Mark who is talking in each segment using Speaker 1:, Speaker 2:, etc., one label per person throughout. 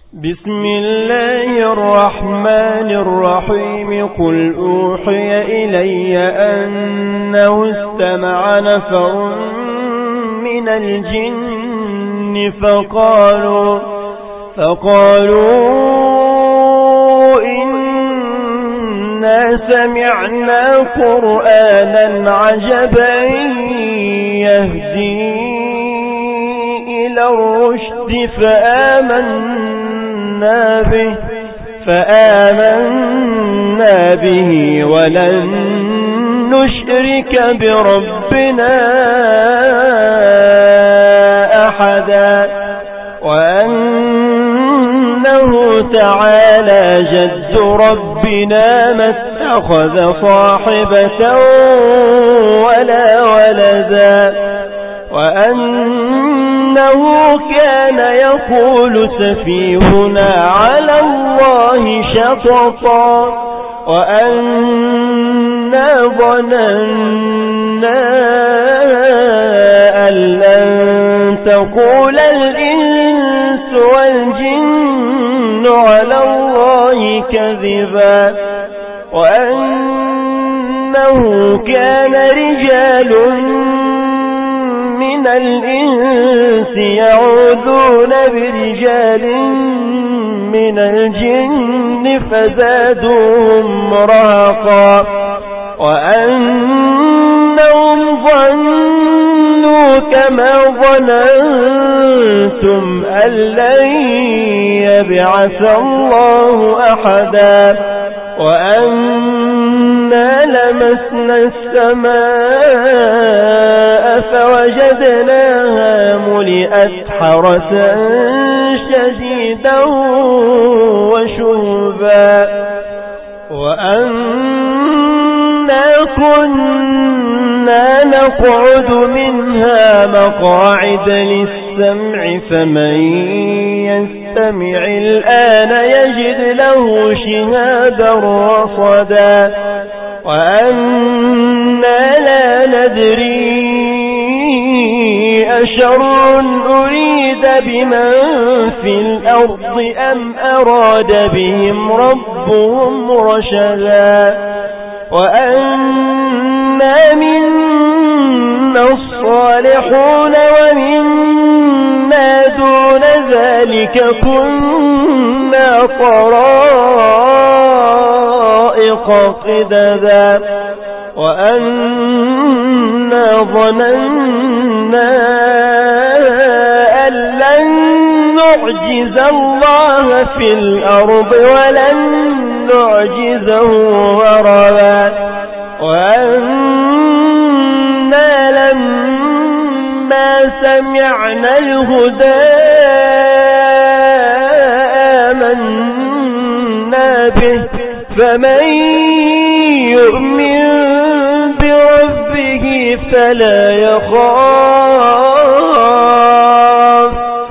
Speaker 1: بسم الله الرحمن الرحيم. قل أوحي إلي أنه استمع نفر من الجن فقالوا إنا سمعنا قرآنا عجبا يهدي إلى الرشد فآمنا به ولن نشرك بربنا أحدا وأنه تعالى جد ربنا ما اتخذ صاحبة ولا ولدا وأنه كان يقول سفيهنا على الله شططا وأنا ظننا أن لن تقول الإنس والجن على الله كذبا وأنه كان رجال من الإنس يعوذون برجال من الجن فزادوهم رهقا وأنهم ظنوا كما ظننتم أن لن يبعث الله أحدا وأنا لمسنا السماء فوجدناها ملئت حرسا شديدا وشهبا وأنا كنا نقعد منها مقاعد للسمع فمن يستمع الآن يجد له شهابا رصدا وأنا لا ندري أشر أريد بمن في الأرض أم أراد بهم ربهم رشدا وأنا منا الصالحون ومنا دون ذلك كنا طرائق قددا وأنا ظننا أن لن نعجز الله في الأرض ولن نعجزه هربا وأنا لما سمعنا الهدى آمنا به فمن يؤمن بربه فلا يخاف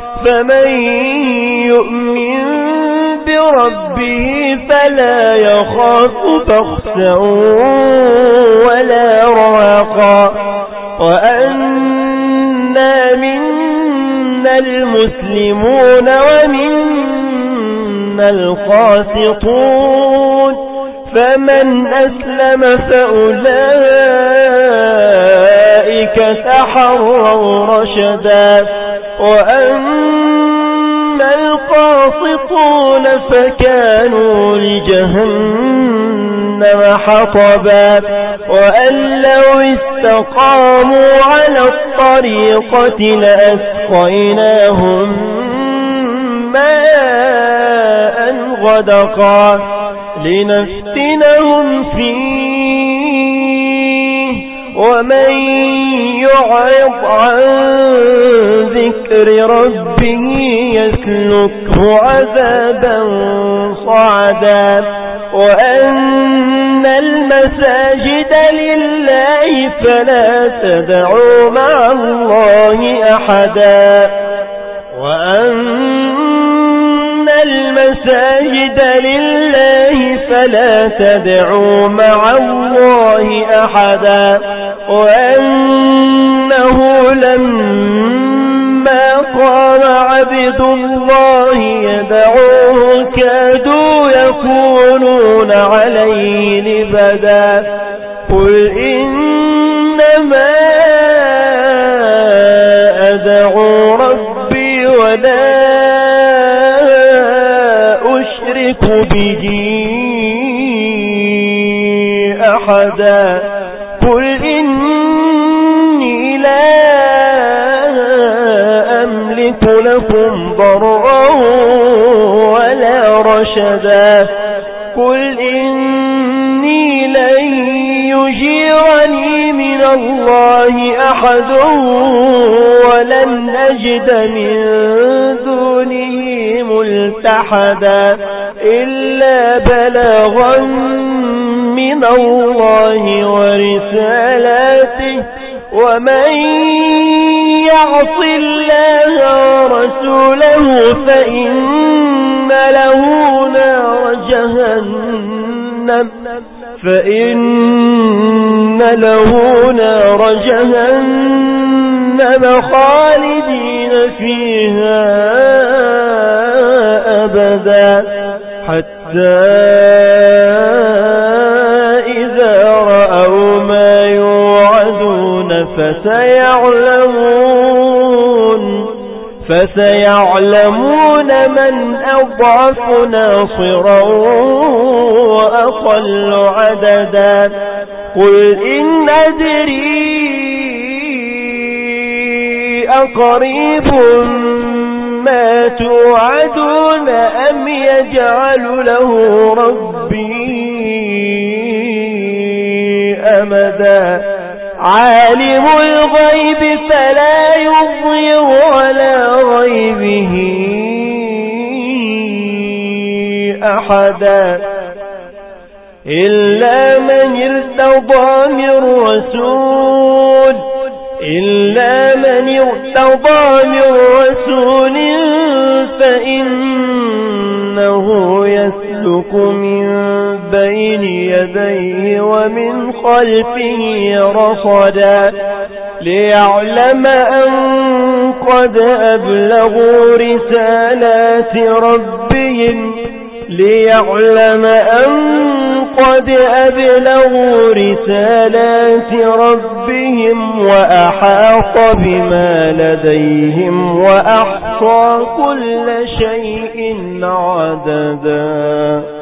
Speaker 1: بخسا ولا رهقا وأنا منا المسلمون ومنا القاسطون فمن أسلم فأولئك تحروا رشدا وأما القاسطون فكانوا لجهنم حطبا وأن لو استقاموا على الطريقة لأسقيناهم ماء غدقا لنفتنهم فيه ومن يعرض عن ذكر ربه يسلكه عذابا صعدا وأن المساجد لله فلا تدعوا مع الله أحدا وأن المساجد لله فلا تدعوا مع الله أحدا وأنه لما قام عبد الله تدعوه كادوا يكونون عليه لبدا قل إنما أدعو ربي ولا أشرك به أحدا قل إني لا أملك لكم ضرا ولا رشدا قل إني لن يجيرني من الله أحد ولن أجد من دونه ملتحدا إلا بلاغا من الله ورسالاته ومن يعص الله ورسوله فإن له نار جهنم خالدين فيها أبدا حتى إذا رأوا ما يوعدون فسيعلمون من أضعف ناصرا وأقل عددا قل إن أدري أقريب ما توعدون أم يجعل له ربي أمدا عالم الغيب فلا يظهر على غيبه أحدا إلا من ارتضى من رسول فإنه يسلك من بين يديه ومن خلفه رصدا ليعلم أن قد أبلغوا رسالات ربهم وأحاط بما لديهم وأحصى كل شيء عددا.